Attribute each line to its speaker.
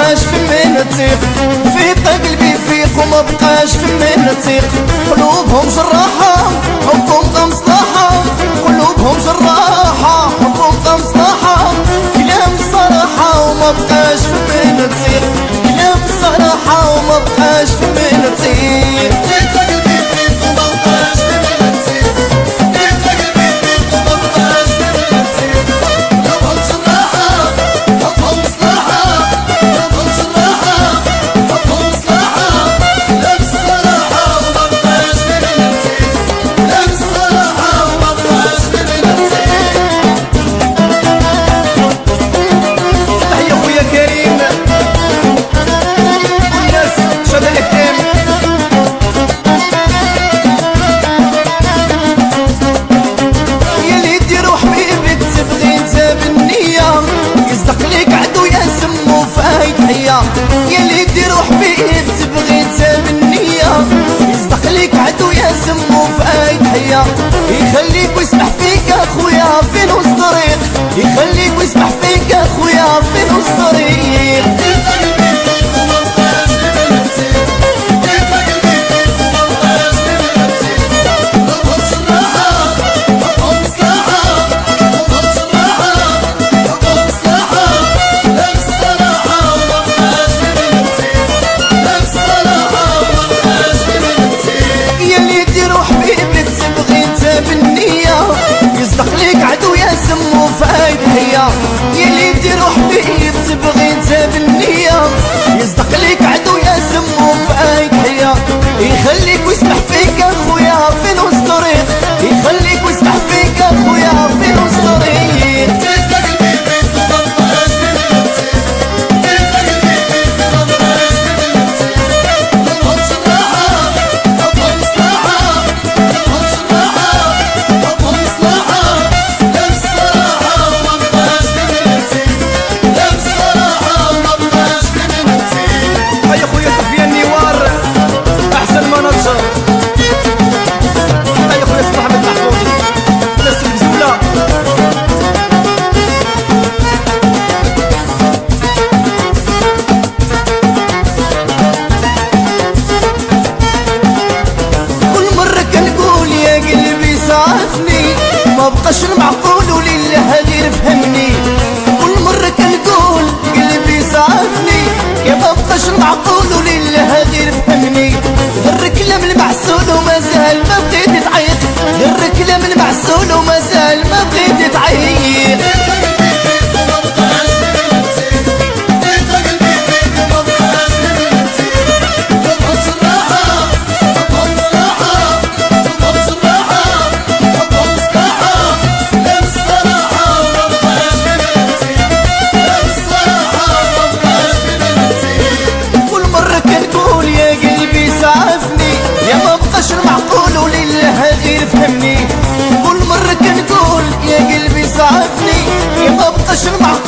Speaker 1: بقاش في من تثيق، فيق قلبي فيق وما بقاش في من تثيق. قلوبهم جراحة حبهم بقى مصلحة، قلوبهم جراحة حبهم بقى مصلحة. كلام الصراحة وما بقاش في من تثيق، كلام الصراحة وما بقاش في من تثيق. يلي دير حبيب تبغي انت بالنية، يصدق ليك عدو يا سمو في اي تحية. يخليك ويسمح فيك اخويا في نص طريق، يخليك ويسمح فيك اخويا في نص طريق. يلي دير حبيب تبغي انت بالنية، يصدق ليك عدو يا سمو في اي تحية. يخليك ويسمح فيك اخويا في نص طريق، يخليك ويسمح فيك اخويا في نص طريق. ما بقاش المعقول ولله غير فهمني، كل مرة كنقول قلبي صافني. يا ما بقاش المعقول ولله غير فهمني، غير كلام المعسول ومازال ما بغيت تعيط، غير كلام المعسول ومازال ما بغيت تعيط. المعقول ولله غير فهمني، كل مرة كنقول يا قلبي صعفني. يا ما بقاش المعقول